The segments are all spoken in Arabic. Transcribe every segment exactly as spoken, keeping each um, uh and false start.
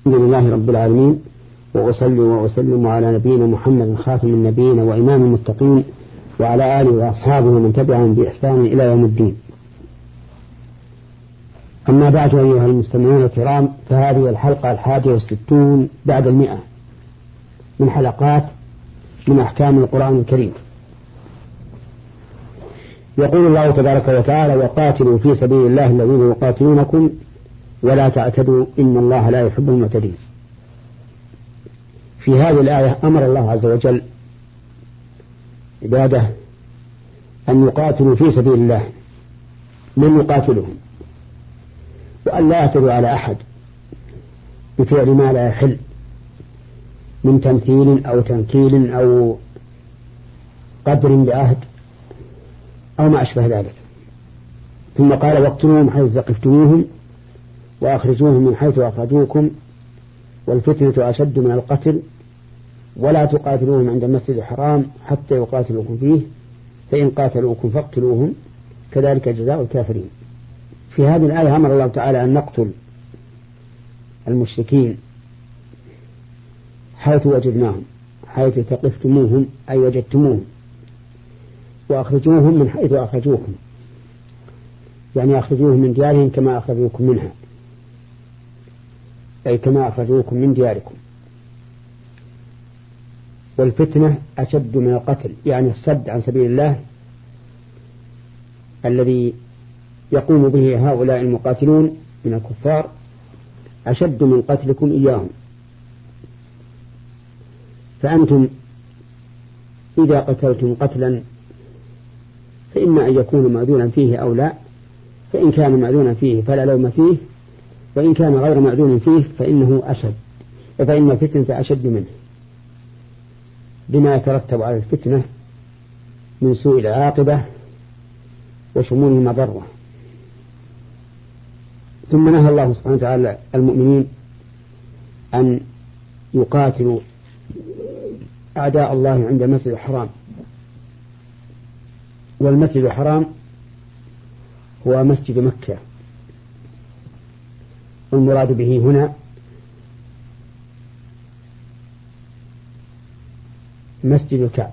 الحمد لله رب العالمين، وأصلي وأسلم على نبينا محمد خاتم النبيين وإمام المتقين، وعلى آله وأصحابه ومن تبعهم بإحسان إلى يوم الدين. أما بعد، أيها المستمعون الكرام، فهذه الحلقة الحادية والستون بعد المئة من حلقات من أحكام القرآن الكريم. يقول الله تبارك وتعالى: وقاتلوا في سبيل الله الذين يقاتلونكم ولا تعتدوا إن الله لا يحب المعتدين. في هذه الآية أمر الله عز وجل عباده أن يقاتلوا في سبيل الله من يقاتلهم، وأن لا يعتدوا على أحد بفعل ما لا يحل من تمثيل أو تنكيل أو قدر بعهد أو ما أشبه ذلك. ثم قال: واقتلوهم حيث ثقفتموهم وأخرجوهم من حيث أخرجوكم والفتنة أشد من القتل ولا تقاتلوهم عند المسجد الحرام حتى يقاتلوكم فيه فإن قاتلوكم فاقتلوهم كذلك جزاء الكافرين. في هذه الآية أمر الله تعالى أن نقتل المشركين حيث وجدناهم، حيث ثقفتموهم أي وجدتموهم، وأخرجوهم من حيث أخرجوكم، يعني أخرجوهم من ديارهم كما أخرجوكم منها، أي كما أخرجوكم من دياركم. والفتنة أشد من القتل، يعني الصد عن سبيل الله الذي يقوم به هؤلاء المقاتلون من الكفار أشد من قتلكم إياهم. فأنتم إذا قتلتم قتلا فإما أن يكون مأذونا فيه أو لا، فإن كان مأذونا فيه فلا لوم فيه، وإن كان غير مأذون فيه فإنه أشد، فإن الفتنة أشد منه بما يترتب على الفتنة من سوء العاقبة وشمول المضرة. ثم نهى الله سبحانه وتعالى المؤمنين أن يقاتلوا أعداء الله عند المسجد الحرام. والمسجد الحرام هو مسجد مكة، والمراد به هنا مسجد الكعبة.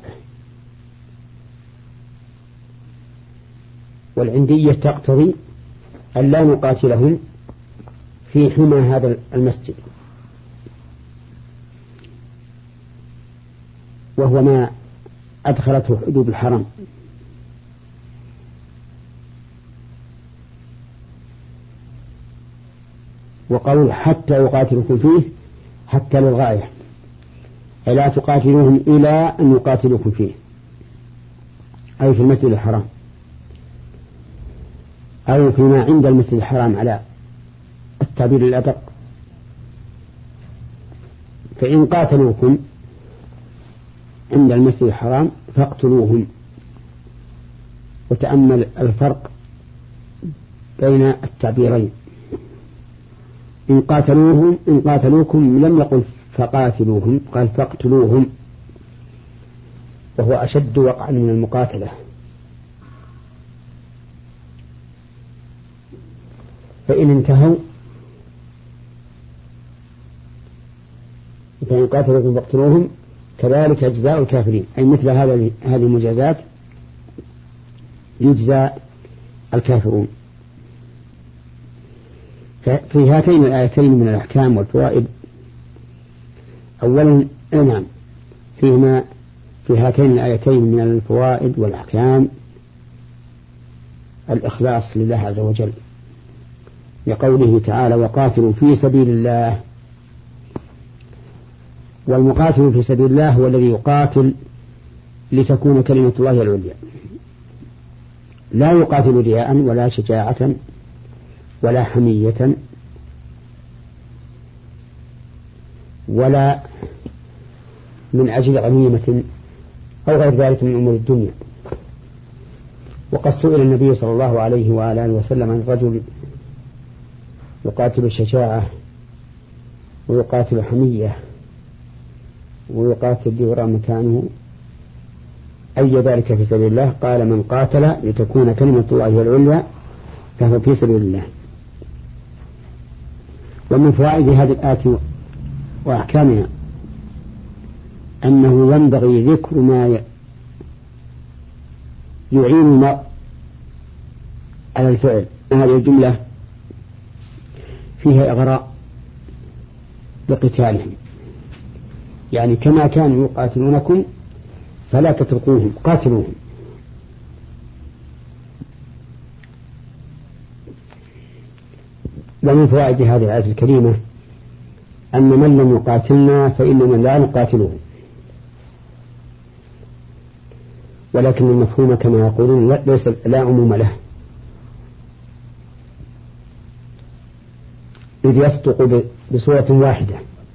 والعندية تقتضي أن لا نقاتلهم في حمى هذا المسجد، وهو ما أدخلته حدود الحرم. وقول حتى يقاتلكم فيه حتى للغاية، أي لا تقاتلوهم إلى أن يقاتلوكم فيه، أي في المسجد الحرام أو فيما عند المسجد الحرام على التعبير الأدق. فإن قاتلوكم عند المسجد الحرام فاقتلوهم. وتأمل الفرق بين التعبيرين. إن قاتلوهم إن قاتلوكم لم يقل فقاتلوهم، قال فاقتلوهم، وهو أشد وقعا من المقاتلة. فإن انتهوا فإن قاتلوكم فاقتلوهم كذلك جزاء الكافرين، أي مثل هذه المجازات يجزى الكافرون. في هاتين الآيتين من الأحكام والفوائد: أولا نعم فيهما في هاتين الآيتين من الفوائد والأحكام الإخلاص لله عز وجل، لقوله تعالى: وقاتلوا في سبيل الله. والمقاتل في سبيل الله هو الذي يقاتل لتكون كلمة الله العليا، لا يقاتل رياء ولا شجاعة ولا حمية ولا من أجل غنيمة أو غير ذلك من أمور الدنيا. وقد سئل النبي صلى الله عليه وآله وسلم عن رجل يقاتل الشجاعة ويقاتل حمية ويقاتل ليرى مكانه، أي ذلك في سبيل الله؟ قال: من قاتل لتكون كلمة الله العليا فهو في سبيل الله. ومن فوائد هذه الآية وأحكامها أنه ينبغي ذكر ما يعين المرء على الفعل. هذه الجملة فيها إغراء لقتالهم، يعني كما كانوا يقاتلونكم فلا تتركوهم، قاتلوهم. ومن فوائد هذه الآية الكريمة أن من لم يقاتلنا فإننا لا نقاتله، ولكن المفهوم كما يقولون ليس لا عموم له، إذ يصدق بصورة واحدة.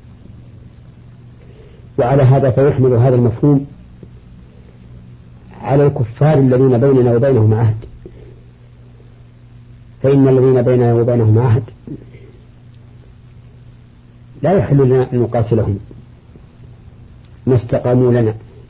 وعلى هذا فيحمل هذا المفهوم على الكفار الذين بيننا وبينهم عهد، فإن الذين بيننا وبينهم عهد لا يحل لنا أن نقاتلهم ما استقاموا لنا.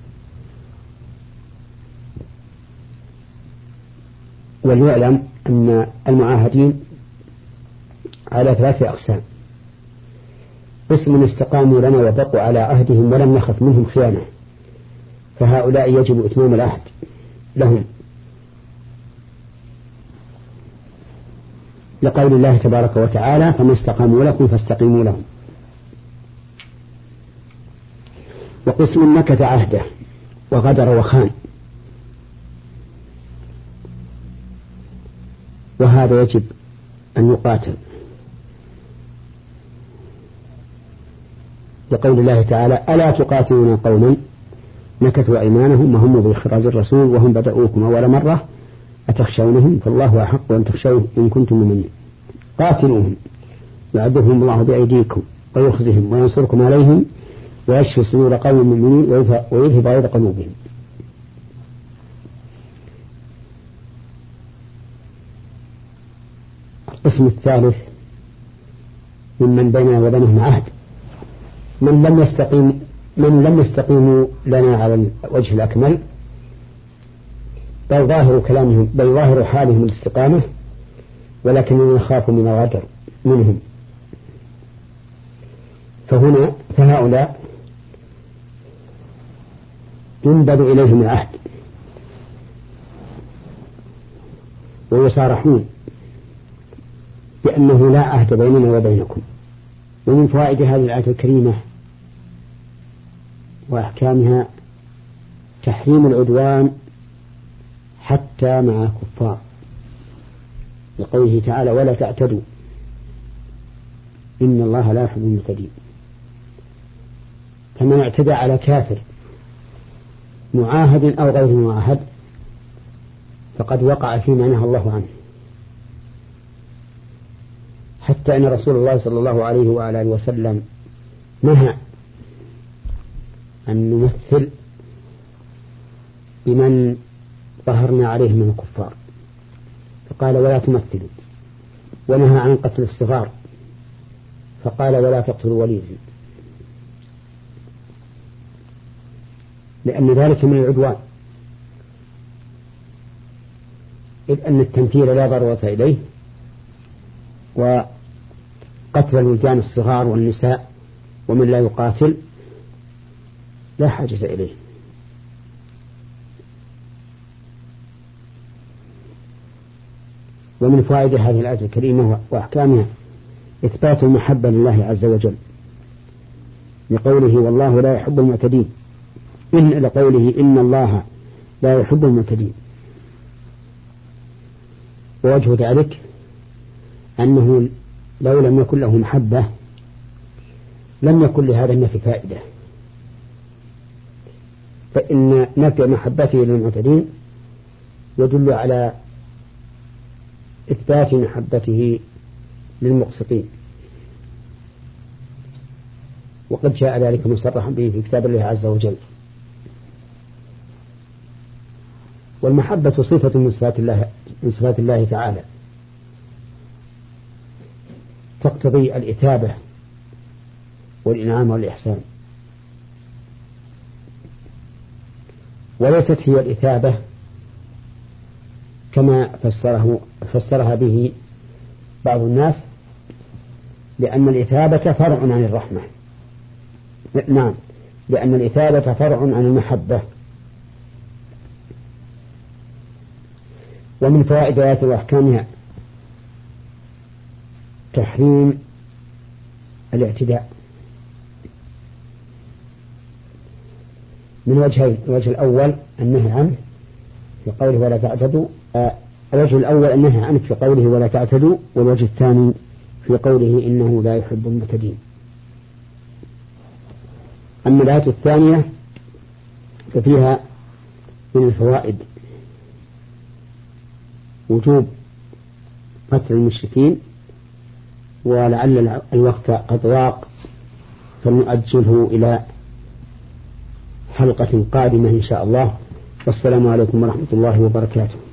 وليعلم أن المعاهدين على ثلاثة أقسام: قسم استقاموا لنا وبقوا على عهدهم ولم نخف منهم خيانة، فهؤلاء يجب إتمام العهد لهم، لقول الله تبارك وتعالى: فما استقاموا لكم فاستقيموا لهم. وقسم نكث عهده وغدر وخان، وهذا يجب أن يقاتل، لقول الله تعالى: ألا تقاتلون قوما نكثوا أيمانهم وهم بإخراج الرسول وهم بدأوكم أول مرة أتخشونهم فالله أحق أن تخشوه إن كنتم مؤمنين. قاتلوهم يعذبهم الله بأيديكم ويخزهم وينصركم عليهم ويشفي صدور قوم مؤمنين ويذهب غيظ قلوبهم. القسم الثالث ممن بيننا وبينهم عهد، من لم يستقيم من لم يستقيموا لنا على الوجه الأكمل، بل ظاهر كلامهم بل ظاهر حالهم الاستقامة، ولكننا نخاف من الغدر منهم. فهنا فهؤلاء ينبذ إليهم العهد ويصارحون بأنه لا عهد بيننا وبينكم. ومن فوائد هذه الآية الكريمة وأحكامها تحريم العدوان حتى مع الكفار، لقوله تعالى: ولا تعتدوا إن الله لا يحب المعتدين. فمن اعتدى على كافر معاهد أو غير معاهد فقد وقع فيما نهى الله عنه، حتى أن رسول الله صلى الله عليه وآله وسلم نهى أن نمثل بمن ظهرنا عليه من الكفار، فقال: ولا تمثلوا. ونهى عن قتل الصغار، فقال: ولا تقتلوا وليدا، لأن ذلك من العدوان، إذ أن التمثيل لا ضرورة إليه، وقتل الولدان الصغار والنساء ومن لا يقاتل لا حاجة إليه. ومن فوائد هذه الآية الكريمة وأحكامها إثبات المحبة لله عز وجل، لقوله: والله لا يحب المعتدين، إن لقوله: إن الله لا يحب المعتدين. ووجه ذلك أنه لو لم يكن له محبة لم يكن لهذا النفي فائدة، فإن نفي محبته للمعتدين يدل على إثبات محبته للمقسطين، وقد جاء ذلك مصرحا به في كتاب الله عز وجل. والمحبة صفة من صفات الله من صفات الله تعالى، تقتضي الإثابة والإنعام والإحسان، وليست هي الإثابة كما فسره فسرها به بعض الناس، لأن الإثابة فرع عن الرحمة، نعم، لأن الإثابة فرع عن المحبة. ومن فوائد آيات وأحكامها تحريم الاعتداء من وجهين: الوجه الأول النهي عنه في قوله ولا تعتدوا، الوجه الأول النهي عنه في قوله ولا تعتدوا، والوجه الثاني في قوله إنه لا يحب المعتدين. أما الآية الثانية ففيها من الفوائد وجوب قتل المشركين، ولعل الوقت قد ضاق فلنؤجله إلى حلقة قادمة إن شاء الله. والسلام عليكم ورحمة الله وبركاته.